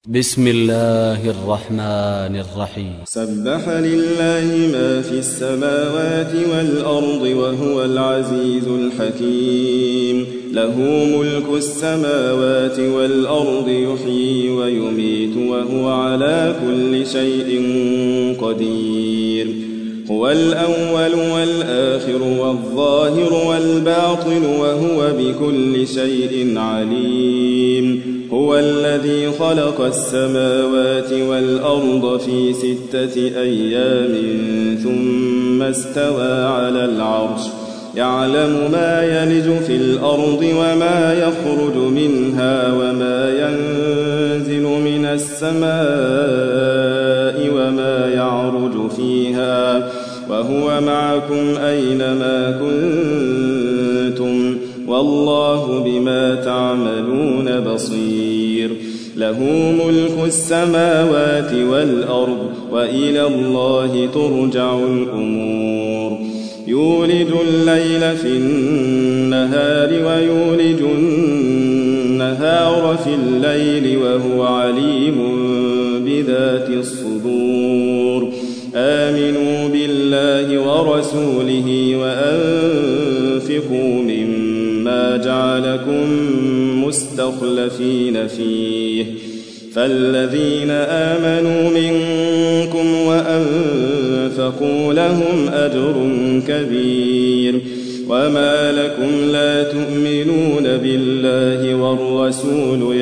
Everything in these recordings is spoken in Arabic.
بسم الله الرحمن الرحيم. سبح لله ما في السماوات والأرض وهو العزيز الحكيم. له ملك السماوات والأرض يحيي ويميت وهو على كل شيء قدير. هو الأول والآخر والظاهر والباطن وهو بكل شيء عليم. هو الذي خلق السماوات والأرض في 6 أيام ثم استوى على العرش يعلم ما يلج في الأرض وما يخرج منها وما ينزل من السماء وما يعرج فيها وهو معكم أينما كنتم والله بما تعملون بصير. له ملك السماوات والأرض وإلى الله ترجع الأمور. يولج الليل في النهار ويولج النهار في الليل وهو عليم بذات الصدور. آمنوا بالله ورسوله وأنفقوا مما جعلكم مستخلفين فيه فالذين آمنوا منكم وأنفقوا لهم أجر كبير. وما لكم لا تؤمنون بالله والرسول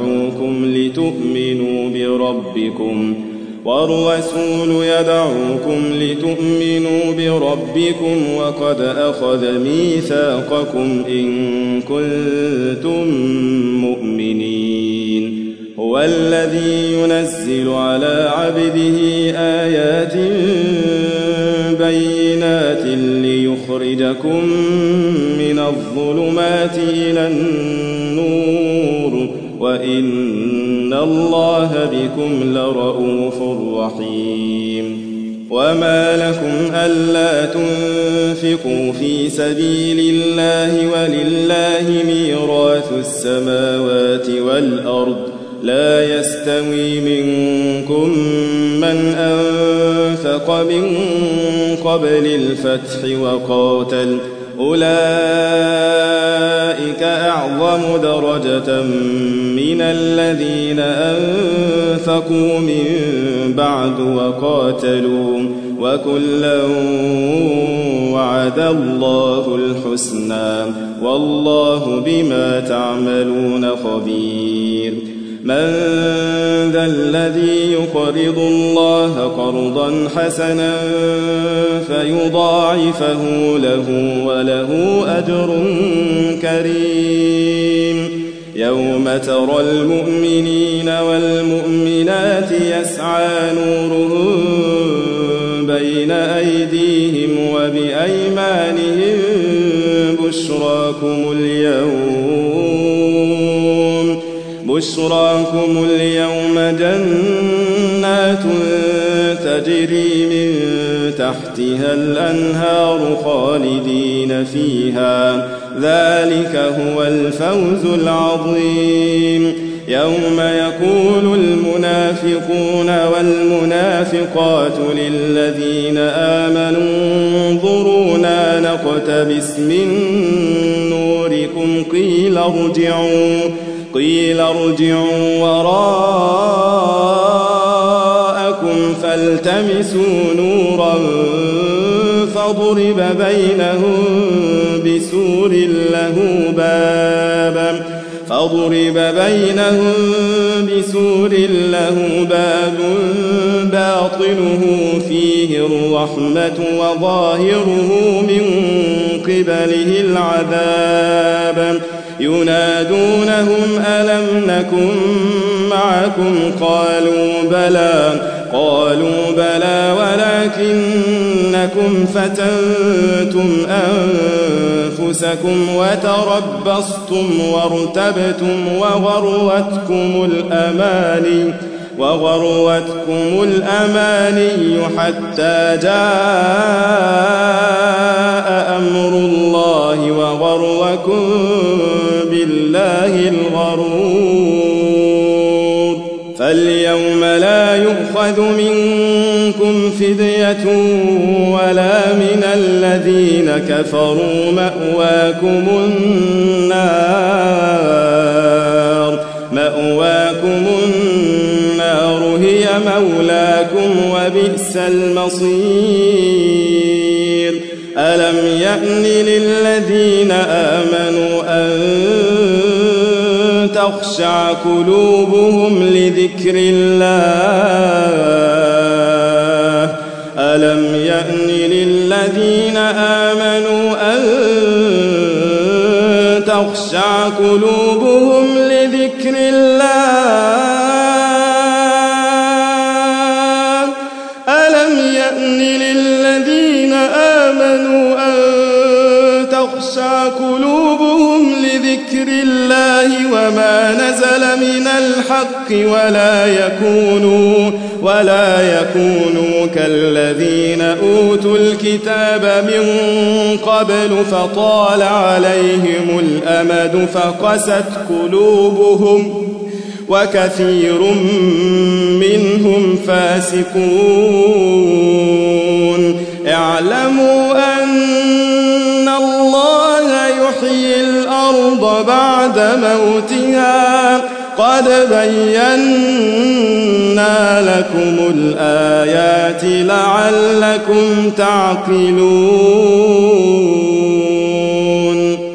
يدعوكم لتؤمنوا بربكم وقد أخذ ميثاقكم إن كنتم مؤمنين. هو الذي ينزل على عبده آيات بينات ليخرجكم من الظلمات إلى النور وإن الله بكم لرؤوف رحيم. وما لكم ألا تنفقوا في سبيل الله ولله ميراث السماوات والأرض لا يستوي منكم من أنفق من قبل الفتح وقاتل أولئك أعظم درجة من الذين أنفقوا من بعد وقاتلوا وكلا وعد الله الحسنى والله بما تعملون خبير. من ذا الذي يقرض الله قرضا حسنا فيضاعفه له وله أجر كريم. يوم ترى المؤمنين والمؤمنات يسعى نورهم بين أيديهم وبأيمانهم بشراكم اليوم جنات تجري من تحتها الأنهار خالدين فيها ذلك هو الفوز العظيم. يوم يقول المنافقون والمنافقات للذين آمنوا انظرونا نقتبس من نوركم قيل ارجعوا وراءكم فالتمسوا نورا فضرب بينهم بسور له باب باطنه فيه الرحمة وظاهره من قبله العذاب. ينادونهم ألم نكن معكم قالوا بلى ولكنكم فتنتم أنفسكم وتربصتم وارتبتم وغروتكم الأماني حتى جاء أمر الله وغركم بالله الغرور. فاليوم لا يؤخذ منكم فدية ولا من الذين كفروا مأواكم النار هي مولاكم وبئس المصير ألم يأن للذين آمنوا أن تخشع قلوبهم لذكر الله ألم يأن للذين آمنوا أن تخشع قلوبهم لذكر الله ألم يأن للذين آمنوا أن تخشع قلوبهم لذكر الله وما نزل من الحق ولا يكونوا كالذين أوتوا الكتاب من قبل فطال عليهم الأمد فقست قلوبهم وكثير منهم فاسقون اعلموا أن الله يحيي الأرض بعد موتها قد بينا لكم الآيات لعلكم تعقلون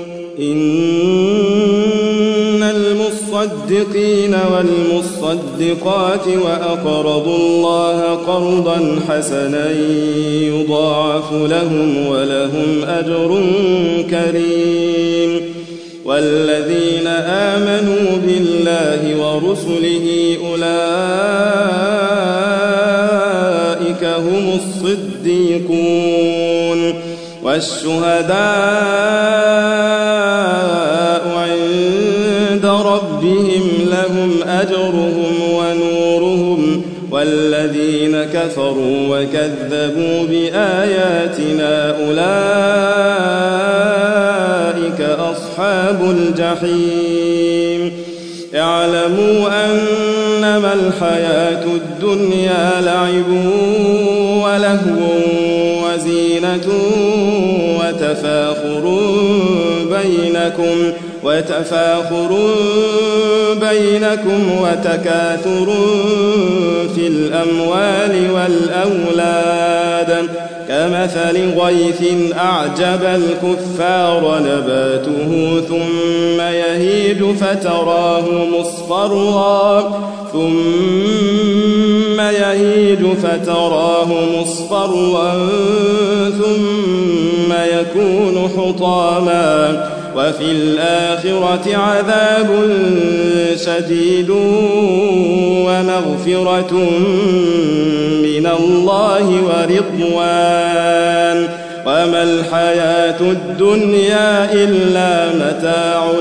إن المصدقين والمصدقات وأقرضوا الله قرضا حسنا يضاعف لهم ولهم أجر كريم والذين آمنوا بالله ورسله أولئك هم الصديقون والشهداء عند ربهم لهم أجرهم ونورهم والذين كفروا وكذبوا بآياتنا أولئك أصحاب الجحيم اعلموا أنما الحياة الدنيا لعب ولهو وزينة وتفاخر بينكم وتكاثر في الأموال والأولاد كمثل غيث أعجب الكفار نباته ثم يهيج فتراه مصفرا ثم يكون حطاما وفي الآخرة عذاب شديد ومغفرة من الله ورضوان وما الحياة الدنيا إلا متاع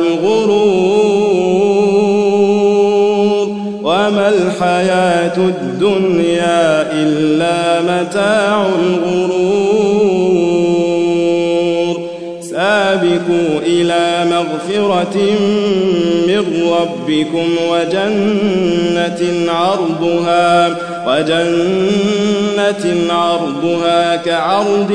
الغرور سابقوا إلى مغفرة من ربكم وجنة عرضها كعرض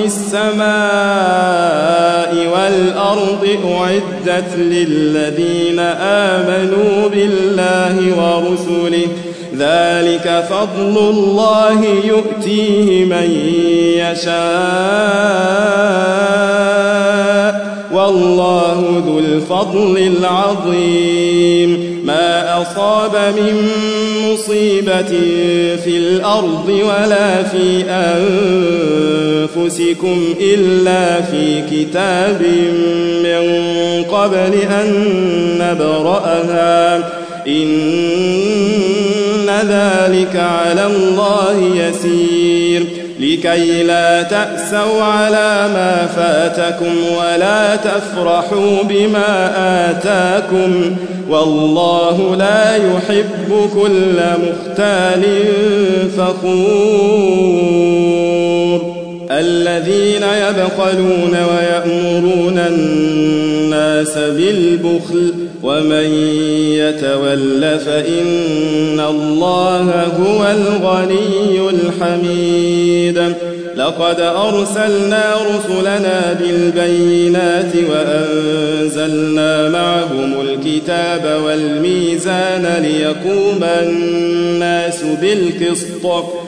السماء والأرض أعدت للذين آمنوا بالله ورسله ذلك فضل الله يؤتيه من يشاء والله ذو الفضل العظيم ما أصاب من مصيبة في الأرض ولا في أنفسكم إلا في كتاب من قبل أن نبرأها إن ذلك على الله يسير لكي لا تأسوا على ما فاتكم ولا تفرحوا بما آتاكم والله لا يحب كل مختال فخور الذين يبخلون ويأمرون الناس الناس بالبخل ومن يتول فإن الله هو الغني الحميد لقد أرسلنا رسلنا بالبينات وأنزلنا معهم الكتاب والميزان ليقوم الناس بالقسط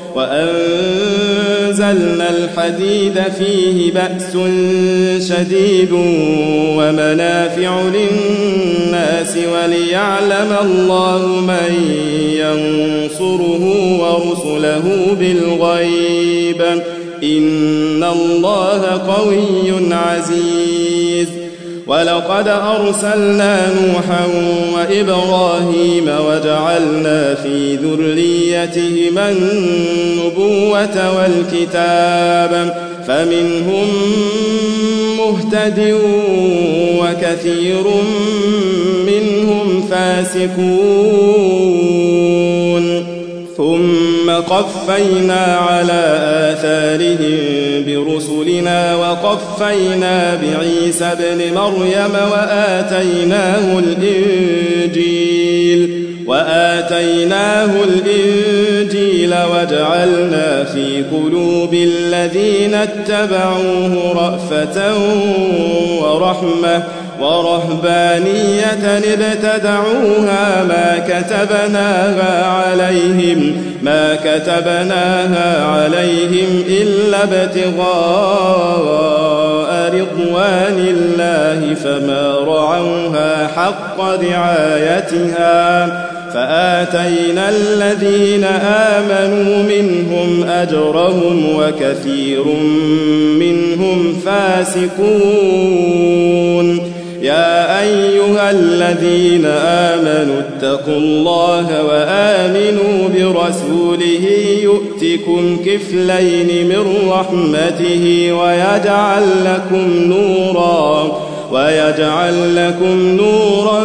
وأنزلنا الحديد فيه بأس شديد ومنافع للناس وليعلم الله من ينصره ورسله بالغيب إن الله قوي عزيز ولقد أرسلنا نوحا وإبراهيم وجعلنا في ذريتهما النبوة والكتاب فمنهم مهتد وكثير منهم فاسقون ثم قفينا على آثارهم برسلنا وقفينا بعيسى ابن مريم وآتيناه الإنجيل وجعلنا في قلوب الذين اتبعوه رأفة ورحمة ورهبانية ابتدعوها ما كتبناها عليهم إلا ابتغاء رضوان الله فما رعوها حق رعايتها فآتينا الذين آمنوا منهم أجرهم وكثير منهم فاسقون يا أيها الذين آمنوا اتقوا الله وآمنوا برسوله يؤتكم كفلين من رحمته ويجعل لكم نورا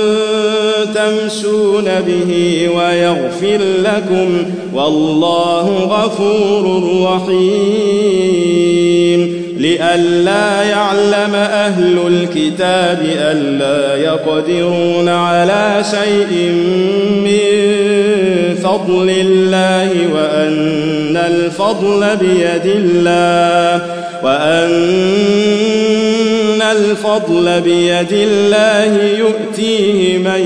تمشون به ويغفر لكم والله غفور رحيم لئلا يعلم أهل الكتاب ألا يقدرون على شيء من فضل الله وأن الفضل بيد الله يؤتيه من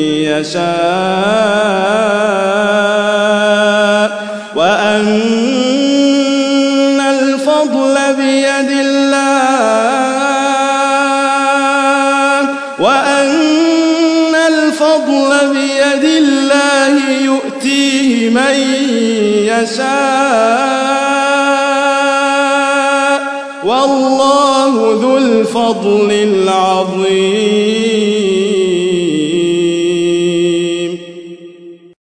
يشاء وأن الفضل بيد الله يؤتيه من يشاء والله ذو الفضل العظيم